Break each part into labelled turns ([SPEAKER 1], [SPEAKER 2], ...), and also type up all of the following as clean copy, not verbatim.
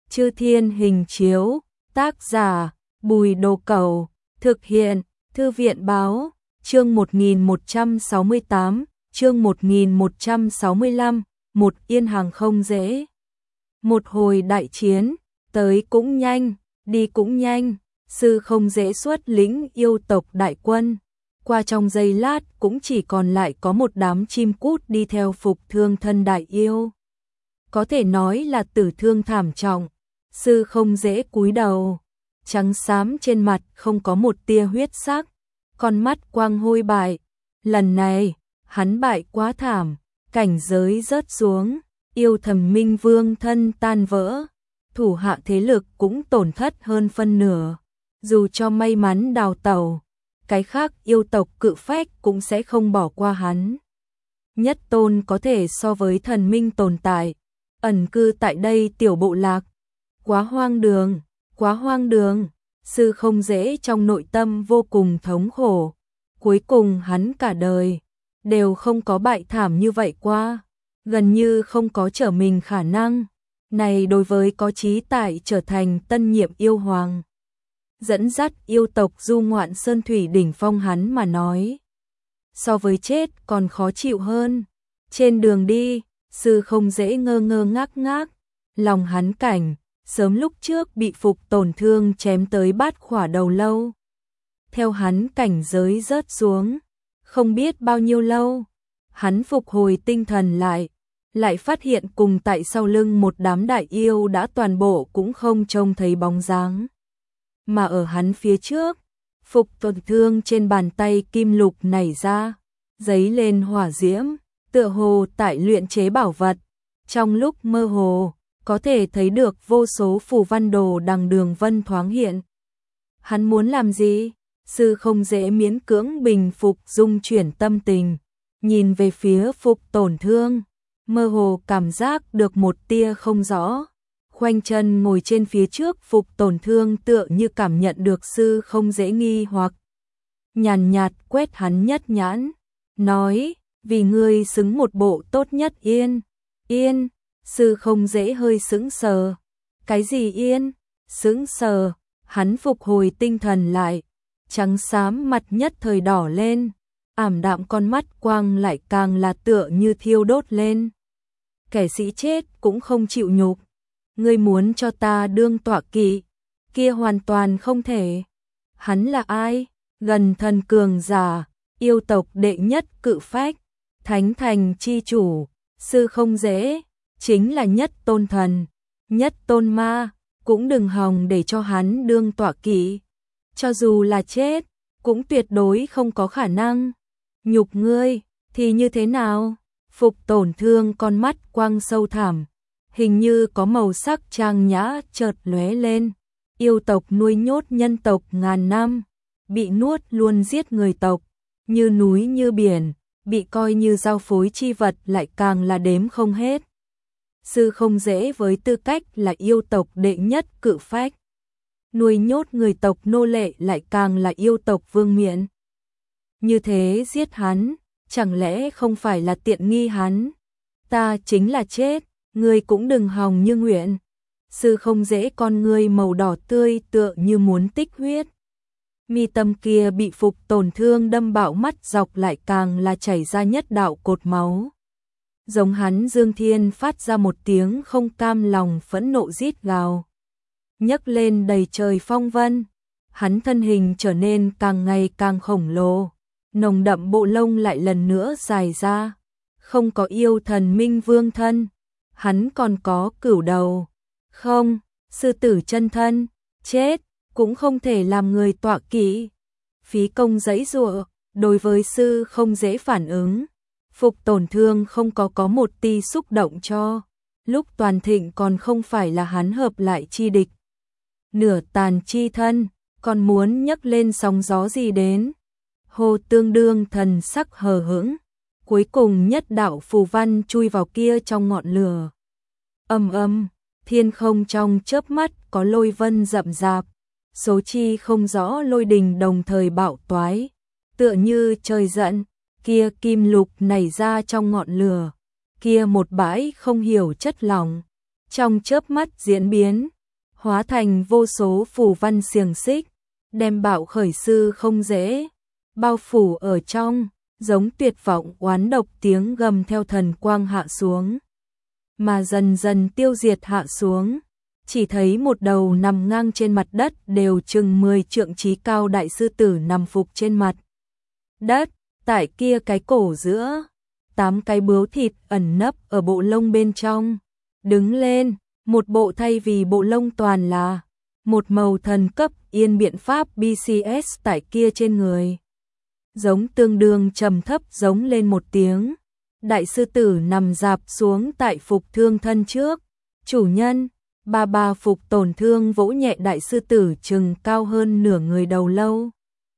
[SPEAKER 1] Chư Thiên Hình Chiếu, tác giả Bùi Đồ Cẩu, thực hiện Thư viện Báo, chương 1168, chương 1165, một yên hàng không dễ. Một hồi đại chiến, tới cũng nhanh, đi cũng nhanh, Sư Không Dễ xuất lĩnh yêu tộc đại quân. Qua trong giây lát cũng chỉ còn lại có một đám chim cút đi theo phục thương thân đại yêu. Có thể nói là tử thương thảm trọng. Sư Không Dễ cúi đầu, trắng xám trên mặt không có một tia huyết sắc, con mắt quang hôi bại. Lần này, hắn bại quá thảm, cảnh giới rớt xuống, yêu Thần Minh Vương thân tan vỡ, thủ hạ thế lực cũng tổn thất hơn phân nửa. Dù cho may mắn đào tẩu, cái khác yêu tộc cự phách cũng sẽ không bỏ qua hắn. Nhất tôn có thể so với thần minh tồn tại, ẩn cư tại đây tiểu bộ lạc. Quá hoang đường, quá hoang đường. Sư Không Dễ trong nội tâm vô cùng thống khổ. Cuối cùng hắn cả đời đều không có bại thảm như vậy qua, gần như không có trở mình khả năng. Này đối với có chí tại trở thành tân nhiệm yêu hoàng, dẫn dắt yêu tộc du ngoạn sơn thủy đỉnh phong hắn mà nói, so với chết còn khó chịu hơn. Trên đường đi, Sư Không Dễ ngơ ngơ ngác ngác, lòng hắn cảnh sớm lúc trước bị phục tổn thương chém tới bát khỏa đầu lâu. Theo hắn cảnh giới rớt xuống, không biết bao nhiêu lâu, hắn phục hồi tinh thần lại phát hiện cùng tại sau lưng một đám đại yêu đã toàn bộ cũng không trông thấy bóng dáng. Mà ở hắn phía trước, phục tổn thương trên bàn tay kim lục nảy ra, giấy lên hỏa diễm, tựa hồ tại luyện chế bảo vật. Trong lúc mơ hồ, có thể thấy được vô số phù văn đồ đằng đường vân thoáng hiện. Hắn muốn làm gì? Sư Không Dễ miễn cưỡng bình phục dung chuyển tâm tình, nhìn về phía phục tổn thương, mơ hồ cảm giác được một tia không rõ. Khoanh chân ngồi trên phía trước phục tổn thương tựa như cảm nhận được Sư Không Dễ nghi hoặc, nhàn nhạt quét hắn nhất nhãn, nói, vì ngươi xứng một bộ tốt nhất yên. Yên. Sư Không Dễ hơi sững sờ. Cái gì yên? Sững sờ, hắn phục hồi tinh thần lại, trắng xám mặt nhất thời đỏ lên, ảm đạm con mắt quang lại càng là tựa như thiêu đốt lên. Kẻ sĩ chết cũng không chịu nhục, ngươi muốn cho ta đương tọa kỵ, kia hoàn toàn không thể. Hắn là ai? Gần thần cường giả, yêu tộc đệ nhất cự phách, thánh thành chi chủ. Sư Không Dễ chính là nhất tôn thần, nhất tôn ma, cũng đừng hòng để cho hắn đương tọa kỵ. Cho dù là chết, cũng tuyệt đối không có khả năng. Nhục ngươi, thì như thế nào? Phục tổn thương con mắt quang sâu thẳm, hình như có màu sắc trang nhã chợt lóe lên. Yêu tộc nuôi nhốt nhân tộc ngàn năm, bị nuốt luôn giết người tộc, như núi như biển, bị coi như giao phối chi vật lại càng là đếm không hết. Sư Không Dễ với tư cách là yêu tộc đệ nhất cự phách, nuôi nhốt người tộc nô lệ lại càng là yêu tộc vương miện. Như thế giết hắn, chẳng lẽ không phải là tiện nghi hắn? Ta chính là chết, ngươi cũng đừng hòng như nguyện. Sư Không Dễ con ngươi màu đỏ tươi tựa như muốn tích huyết. Mi tâm kia bị phục tổn thương đâm bạo mắt dọc lại càng là chảy ra nhất đạo cột máu. Giống hắn Dương Thiên phát ra một tiếng không cam lòng phẫn nộ rít gào, nhấc lên đầy trời phong vân. Hắn thân hình trở nên càng ngày càng khổng lồ, nồng đậm bộ lông lại lần nữa dài ra. Không có yêu thần minh vương thân, hắn còn có cửu đầu, không, sư tử chân thân, chết cũng không thể làm người tọa kỵ. Phí công giãy giụa, đối với Sư Không Dễ phản ứng, phục tổn thương không có một ti xúc động cho. Lúc toàn thịnh còn không phải là hắn hợp lại chi địch, nửa tàn chi thân, còn muốn nhấc lên sóng gió gì đến. Hồ Tương Đương thần sắc hờ hững, cuối cùng nhất đạo phù văn chui vào kia trong ngọn lửa. Ầm, thiên không trong chớp mắt có lôi vân rậm rạp, số chi không rõ lôi đình đồng thời bạo toái, tựa như trời giận. Kia kim lục nảy ra trong ngọn lửa, kia một bãi không hiểu chất lỏng, trong chớp mắt diễn biến, hóa thành vô số phù văn xiềng xích, đem Bạo Khởi Sư không dễ bao phủ ở trong, giống tuyệt vọng oán độc tiếng gầm theo thần quang hạ xuống, mà dần dần tiêu diệt hạ xuống. Chỉ thấy một đầu nằm ngang trên mặt đất đều chừng 10 trượng chí cao đại sư tử nằm phục trên mặt đất, tại kia cái cổ giữa, 8 cái bướu thịt ẩn nấp ở bộ lông bên trong, đứng lên, một bộ thay vì bộ lông toàn là một màu thần cấp yên biện pháp BCS tại kia trên người. Giống tương đương trầm thấp giống lên một tiếng, đại sư tử nằm dạp xuống tại Phục Thương thân trước, chủ nhân. Bà Phục tổn thương vỗ nhẹ đại sư tử chừng cao hơn nửa người đầu lâu.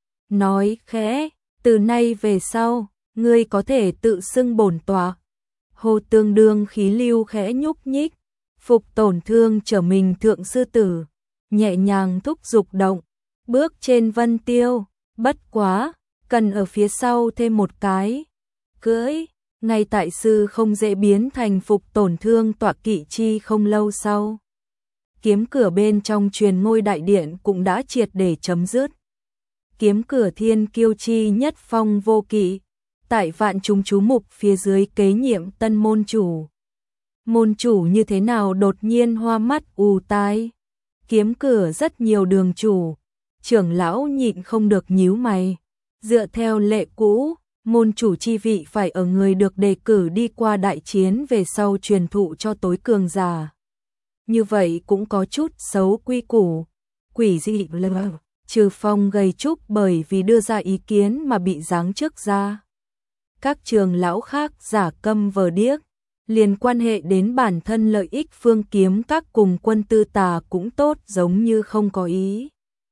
[SPEAKER 1] Nói khẽ, từ nay về sau, ngươi có thể tự xưng bổn tọa. Hồ tương đương khí lưu khẽ nhúc nhích, Phục tổn thương trở mình thượng sư tử, nhẹ nhàng thúc dục động, bước trên vân tiêu, bất quá, cần ở phía sau thêm một cái. Cưỡi, ngay tại sư không dễ biến thành Phục tổn thương tọa kỵ chi không lâu sau. Kiếm cửa bên trong truyền ngôi đại điện cũng đã triệt để chấm dứt. Kiếm cửa thiên kiêu chi nhất Phong Vô Kỵ, tại vạn chúng chú mục phía dưới kế nhiệm tân môn chủ. Môn chủ như thế nào đột nhiên hoa mắt ù tai. Kiếm cửa rất nhiều đường chủ, trưởng lão nhịn không được nhíu mày. Dựa theo lệ cũ, môn chủ chi vị phải ở người được đề cử đi qua đại chiến về sau truyền thụ cho tối cường giả. Như vậy cũng có chút xấu quy củ, quỷ dị lờ. Trừ Phong gầy trúc bởi vì đưa ra ý kiến mà bị giáng chức ra. Các trường lão khác giả câm vờ điếc, liền quan hệ đến bản thân lợi ích phương kiếm các cùng quân tư tà cũng tốt giống như không có ý.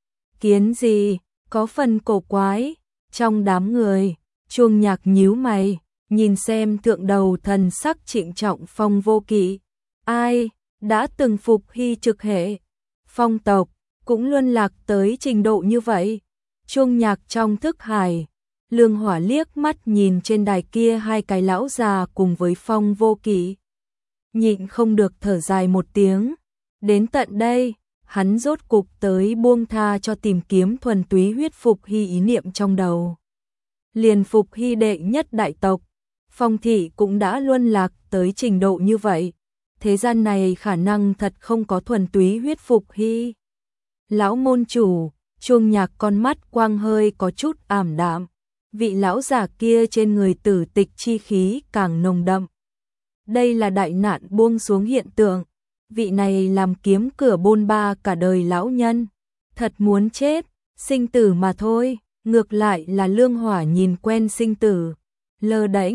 [SPEAKER 1] Kiến gì, có phần cổ quái, trong đám người, Chuông Nhạc nhíu mày, nhìn xem thượng đầu thần sắc trịnh trọng Phong Vô Kỵ. Ai, đã từng phục hy trực hệ, Phong tộc, cũng luân lạc tới trình độ như vậy. Chuông Nhạc trong thức hải, Lương Hỏa liếc mắt nhìn trên đài kia hai cái lão già cùng với Phong Vô Kỵ. Nhịn không được thở dài một tiếng. Đến tận đây, hắn rốt cục tới buông tha cho tìm kiếm thuần túy huyết phục hy ý niệm trong đầu. Liền phục hy đệ nhất đại tộc, Phong thị cũng đã luân lạc tới trình độ như vậy. Thế gian này khả năng thật không có thuần túy huyết phục hy. Lão môn chủ, Chuông Nhạc con mắt quang hơi có chút ảm đạm. Vị lão già kia trên người tử tịch chi khí càng nồng đậm. Đây là đại nạn buông xuống hiện tượng. Vị này làm kiếm cửa bôn ba cả đời lão nhân. Thật muốn chết, sinh tử mà thôi. Ngược lại là Lương Hỏa nhìn quen sinh tử. Lơ đễnh,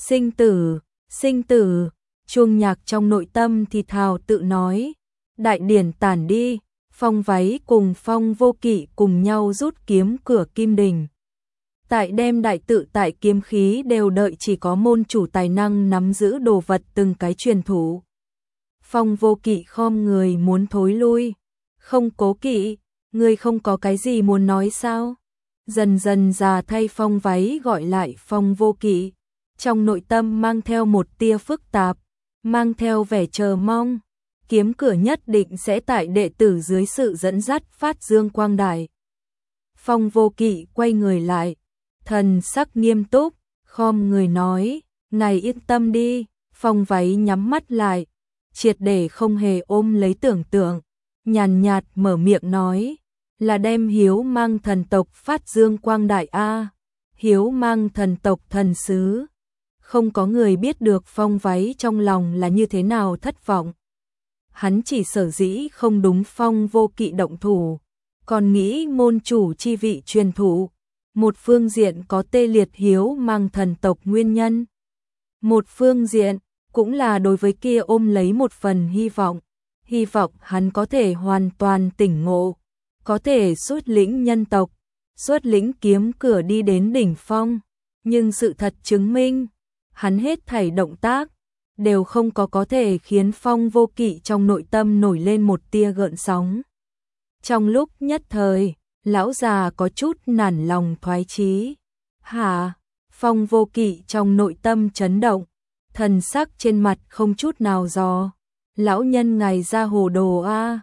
[SPEAKER 1] sinh tử. Chuông Nhạc trong nội tâm thì thào tự nói. Đại điển tản đi, Phong Váy cùng Phong Vô Kỵ cùng nhau rút kiếm cửa Kim Đình. Tại đem đại tự tại kiếm khí đều đợi chỉ có môn chủ tài năng nắm giữ đồ vật từng cái truyền thủ. Phong Vô Kỵ khom người muốn thối lui. Không Cố Kỵ, ngươi không có cái gì muốn nói sao? Dần dần già thay Phong Váy gọi lại Phong Vô Kỵ. Trong nội tâm mang theo một tia phức tạp, mang theo vẻ chờ mong. Kiếm cửa nhất định sẽ tại đệ tử dưới sự dẫn dắt phát dương quang đại. Phong Vô Kỵ quay người lại, thần sắc nghiêm túc, khom người nói, ngài yên tâm đi. Phong Váy nhắm mắt lại, triệt để không hề ôm lấy tưởng tượng, nhàn nhạt mở miệng nói, là đem hiếu mang thần tộc phát dương quang đại a. Hiếu mang thần tộc thần sứ. Không có người biết được Phong Váy trong lòng là như thế nào thất vọng. Hắn chỉ sở dĩ không đúng Phong Vô Kỵ động thủ, còn nghĩ môn chủ chi vị truyền thụ. Một phương diện có tê liệt hiếu mang thần tộc nguyên nhân. Một phương diện cũng là đối với kia ôm lấy một phần hy vọng hắn có thể hoàn toàn tỉnh ngộ, có thể xuất lĩnh nhân tộc, xuất lĩnh kiếm cửa đi đến đỉnh phong. Nhưng sự thật chứng minh, hắn hết thảy động tác đều không có thể khiến Phong Vô Kỵ trong nội tâm nổi lên một tia gợn sóng. Trong lúc nhất thời, lão già có chút nản lòng thoái chí. Hả? Phong Vô Kỵ trong nội tâm chấn động, thần sắc trên mặt không chút nào dò. Lão nhân ngài ra hồ đồ a.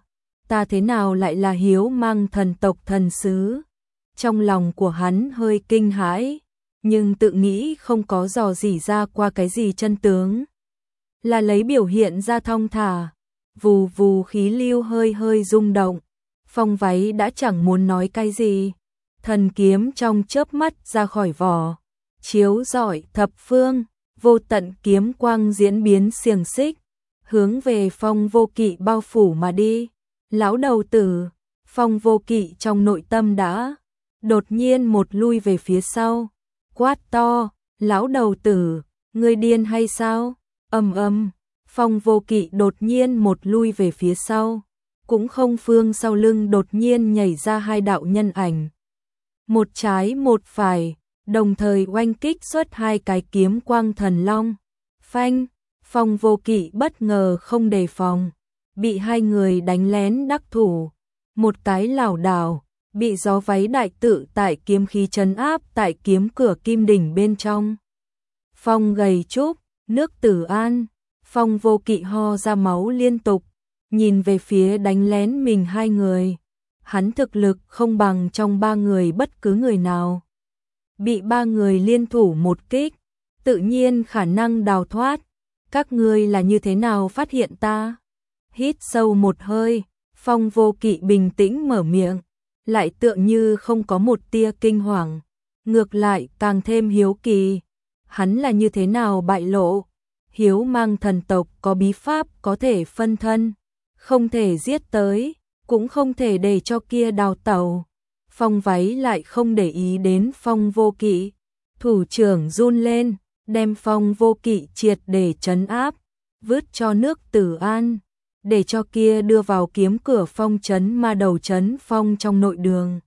[SPEAKER 1] ta thế nào lại là Hiếu Mang thần tộc thần sứ? Trong lòng của hắn hơi kinh hãi, nhưng tự nghĩ không có dò dỉ ra qua cái gì chân tướng. Là lấy biểu hiện ra thong thả, vù vù khí lưu hơi hơi rung động. Phong váy đã chẳng muốn nói cái gì. Thần kiếm trong chớp mắt ra khỏi vỏ, chiếu rọi thập phương, vô tận kiếm quang diễn biến xiềng xích, hướng về Phong Vô Kỵ bao phủ mà đi. Lão đầu tử, Phong Vô Kỵ trong nội tâm đã đột nhiên một lui về phía sau, quát to, lão đầu tử, ngươi điên hay sao? Ầm ầm, Phong Vô Kỵ đột nhiên một lui về phía sau, cũng không phương sau lưng đột nhiên nhảy ra hai đạo nhân ảnh. Một trái một phải, đồng thời oanh kích xuất hai cái kiếm quang thần long. Phanh, Phong Vô Kỵ bất ngờ không đề phòng, bị hai người đánh lén đắc thủ. Một cái lảo đảo, bị gió váy đại tự tại kiếm khí trấn áp tại kiếm cửa kim đỉnh bên trong. Phong gầy trúc, nước Tử An, Phong Vô Kỵ ho ra máu liên tục, nhìn về phía đánh lén mình hai người. Hắn thực lực không bằng trong ba người bất cứ người nào. Bị ba người liên thủ một kích, tự nhiên khả năng đào thoát. Các ngươi là như thế nào phát hiện ta? Hít sâu một hơi, Phong Vô Kỵ bình tĩnh mở miệng, lại tựa như không có một tia kinh hoàng, ngược lại càng thêm hiếu kỳ. Hắn là như thế nào bại lộ? Hiếu Mang thần tộc có bí pháp có thể phân thân, không thể giết tới, cũng không thể để cho kia đào tẩu. Phong váy lại không để ý đến Phong Vô Kỵ, thủ trưởng run lên, đem Phong Vô Kỵ triệt để trấn áp, vứt cho nước Tử An, để cho kia đưa vào kiếm cửa phong trấn ma đầu trấn phong trong nội đường.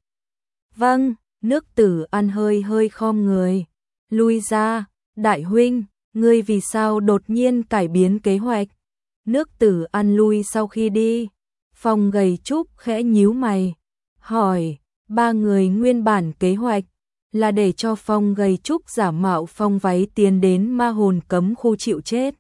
[SPEAKER 1] Vâng, nước Tử An hơi hơi khom người, lui ra. Đại huynh, ngươi vì sao đột nhiên cải biến kế hoạch? Nước Tử An lui sau khi đi, Phong gầy trúc khẽ nhíu mày, hỏi, ba người nguyên bản kế hoạch là để cho Phong gầy trúc giả mạo Phong váy tiến đến ma hồn cấm khu chịu chết.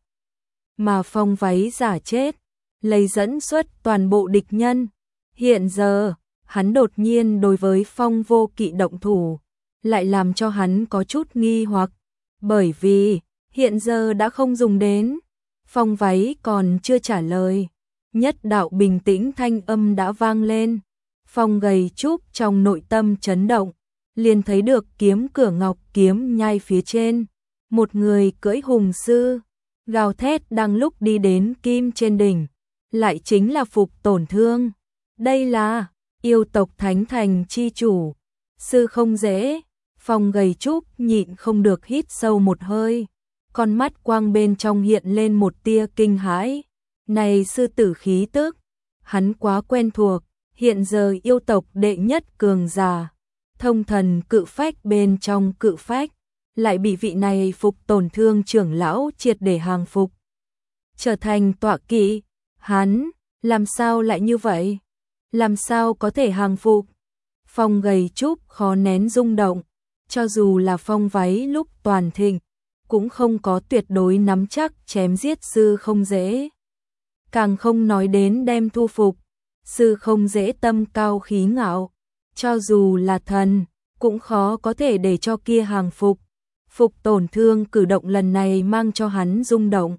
[SPEAKER 1] Mà Phong váy giả chết, lấy dẫn xuất toàn bộ địch nhân. Hiện giờ, hắn đột nhiên đối với Phong Vô Kỵ động thủ, lại làm cho hắn có chút nghi hoặc. Bởi vì, hiện giờ đã không dùng đến. Phong váy còn chưa trả lời. Nhất đạo bình tĩnh thanh âm đã vang lên. Phong gầy trúc trong nội tâm chấn động, liền thấy được kiếm cửa ngọc kiếm nhai phía trên. Một người cưỡi hùng sư, gào thét đang lúc đi đến kim trên đỉnh. Lại chính là Phục Tổn Thương. Đây là yêu tộc Thánh Thành chi chủ. Sư không dễ. Phong gầy trúc nhịn không được hít sâu một hơi, con mắt quang bên trong hiện lên một tia kinh hãi. Này sư tử khí tức, hắn quá quen thuộc, hiện giờ yêu tộc đệ nhất cường giả, thông thần cự phách bên trong cự phách, lại bị vị này Phục Tổn Thương trưởng lão triệt để hàng phục, trở thành tọa kỵ. Hắn, làm sao lại như vậy? Làm sao có thể hàng phục? Phong gầy trúc khó nén rung động. Cho dù là Phong váy lúc toàn thịnh, cũng không có tuyệt đối nắm chắc chém giết sư không dễ. Càng không nói đến đem thu phục, sư không dễ tâm cao khí ngạo. Cho dù là thần, cũng khó có thể để cho kia hàng phục. Phục Tổn Thương cử động lần này mang cho hắn rung động.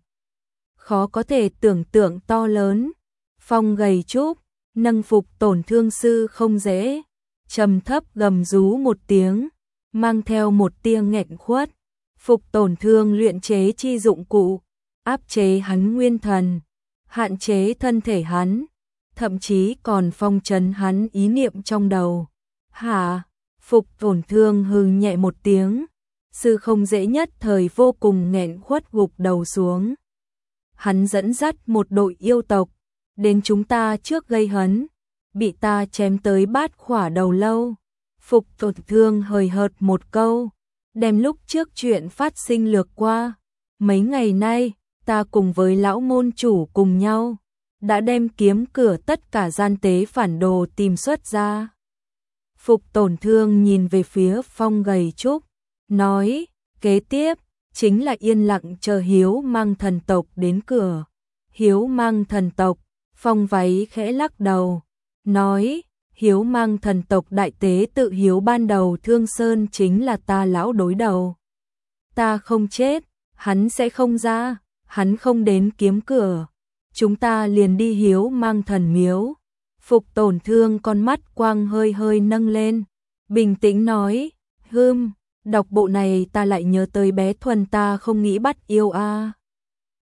[SPEAKER 1] Khó có thể tưởng tượng to lớn. Phong gầy trúc, nâng Phục Tổn Thương sư không dễ. Trầm thấp gầm rú một tiếng, mang theo một tia nghẹn khuất. Phục Tổn Thương luyện chế chi dụng cụ, áp chế hắn nguyên thần, hạn chế thân thể hắn, thậm chí còn phong trấn hắn ý niệm trong đầu. Hả? Phục Tổn Thương hừ nhẹ một tiếng, sư không dễ nhất thời vô cùng nghẹn khuất gục đầu xuống. Hắn dẫn dắt một đội yêu tộc, đến chúng ta trước gây hấn, bị ta chém tới bát khỏa đầu lâu. Phục Tổn Thương hời hợt một câu, đem lúc trước chuyện phát sinh lược qua. Mấy ngày nay, ta cùng với lão môn chủ cùng nhau, đã đem kiếm cửa tất cả gian tế phản đồ tìm xuất ra. Phục Tổn Thương nhìn về phía Phong gầy trúc, nói, kế tiếp, chính là yên lặng chờ Hiếu Mang thần tộc đến cửa. Hiếu Mang thần tộc, Phong váy khẽ lắc đầu, nói, Hiếu Mang thần tộc đại tế tự Hiếu ban đầu Thương Sơn chính là ta lão đối đầu. Ta không chết, hắn sẽ không ra, hắn không đến kiếm cửa. Chúng ta liền đi Hiếu Mang thần miếu. Phục Tổn Thương con mắt quang hơi hơi nâng lên, bình tĩnh nói, đọc bộ này ta lại nhớ tới bé Thuần ta không nghĩ bắt yêu a.